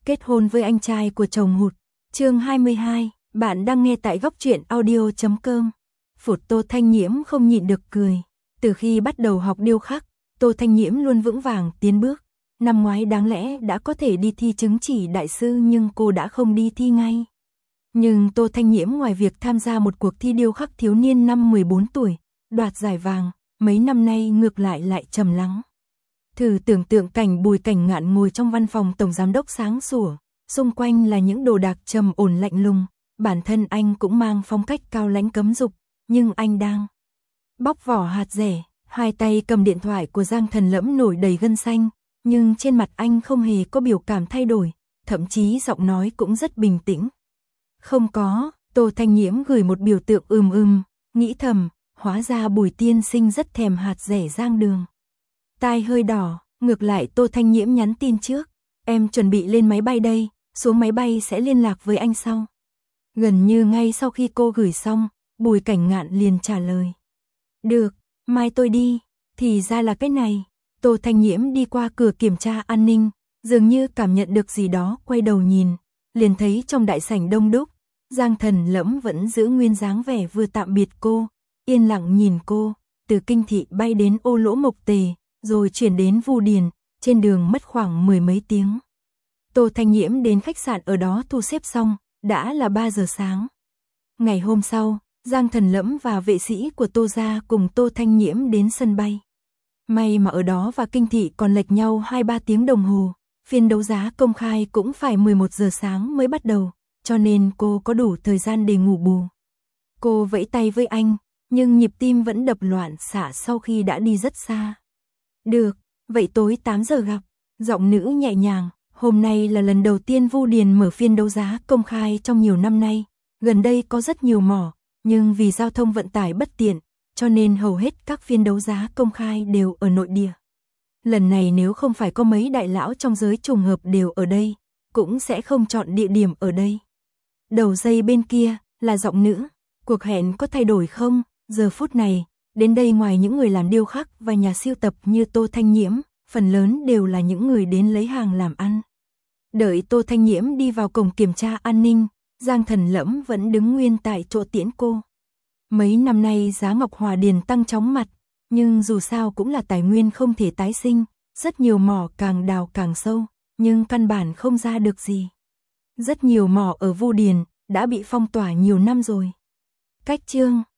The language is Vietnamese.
kết hôn với anh trai của chồng hụt. Chương 22, bạn đang nghe tại góc truyện audio.com. Phụt, Tô Thanh Nhiễm không nhịn được cười. Từ khi bắt đầu học điêu khắc, Tô Thanh Nhiễm luôn vững vàng tiến bước. Năm ngoái đáng lẽ đã có thể đi thi chứng chỉ đại sư nhưng cô đã không đi thi ngay. Nhưng Tô Thanh Nhiễm ngoài việc tham gia một cuộc thi điêu khắc thiếu niên năm 14 tuổi, đoạt giải vàng, mấy năm nay ngược lại trầm lắng. Thử tưởng tượng cảnh Bùi Cảnh Ngạn ngồi trong văn phòng tổng giám đốc sáng sủa, xung quanh là những đồ đạc trầm ổn lạnh lùng, bản thân anh cũng mang phong cách cao lãnh cấm dục, nhưng anh đang bóc vỏ hạt dẻ, hai tay cầm điện thoại của Giang Thần Lẫm nổi đầy gân xanh, nhưng trên mặt anh không hề có biểu cảm thay đổi, thậm chí giọng nói cũng rất bình tĩnh. Không có, Tô Thanh Nhiễm gửi một biểu tượng nghĩ thầm, hóa ra Bùi tiên sinh rất thèm hạt dẻ Giang Đường. Tai hơi đỏ, ngược lại Tô Thanh Nhiễm nhắn tin trước, em chuẩn bị lên máy bay đây, xuống máy bay sẽ liên lạc với anh sau. Gần như ngay sau khi cô gửi xong, Bùi Cảnh Ngạn liền trả lời. Được, mai tôi đi, thì ra là cái này. Tô Thanh Nhiễm đi qua cửa kiểm tra an ninh, dường như cảm nhận được gì đó, quay đầu nhìn, liền thấy trong đại sảnh đông đúc, Giang Thần Lẫm vẫn giữ nguyên dáng vẻ vừa tạm biệt cô, yên lặng nhìn cô, từ Kinh Thị bay đến Ô Lỗ Mộc Tề, rồi chuyển đến Vu Điền, trên đường mất khoảng 10 mấy tiếng. Tô Thanh Nhiễm đến khách sạn ở đó thu xếp xong, đã là 3 giờ sáng. Ngày hôm sau, Giang Thần Lẫm và vệ sĩ của Tô gia cùng Tô Thanh Nhiễm đến sân bay. May mà ở đó và Kinh Thị còn lệch nhau 2-3 tiếng đồng hồ, phiên đấu giá công khai cũng phải 11 giờ sáng mới bắt đầu, cho nên cô có đủ thời gian để ngủ bù. Cô vẫy tay với anh, nhưng nhịp tim vẫn đập loạn xạ sau khi đã đi rất xa. Được, vậy tối 8 giờ gặp. Giọng nữ nhẹ nhàng, hôm nay là lần đầu tiên Vu Điền mở phiên đấu giá công khai trong nhiều năm nay. Gần đây có rất nhiều mỏ, nhưng vì giao thông vận tải bất tiện, cho nên hầu hết các phiên đấu giá công khai đều ở nội địa. Lần này nếu không phải có mấy đại lão trong giới trùng hợp đều ở đây, cũng sẽ không chọn địa điểm ở đây. Đầu dây bên kia là giọng nữ, cuộc hẹn có thay đổi không? Giờ phút này, đến đây ngoài những người làm điêu khắc và nhà sưu tập như Tô Thanh Nhiễm, phần lớn đều là những người đến lấy hàng làm ăn. Đợi Tô Thanh Nhiễm đi vào cổng kiểm tra an ninh, Giang Thần Lẫm vẫn đứng nguyên tại chỗ tiễn cô. Mấy năm nay giá ngọc hòa điền tăng chóng mặt, nhưng dù sao cũng là tài nguyên không thể tái sinh, rất nhiều mỏ càng đào càng sâu, nhưng căn bản không ra được gì. Rất nhiều mỏ ở Vu Điền đã bị phong tỏa nhiều năm rồi. Cách chương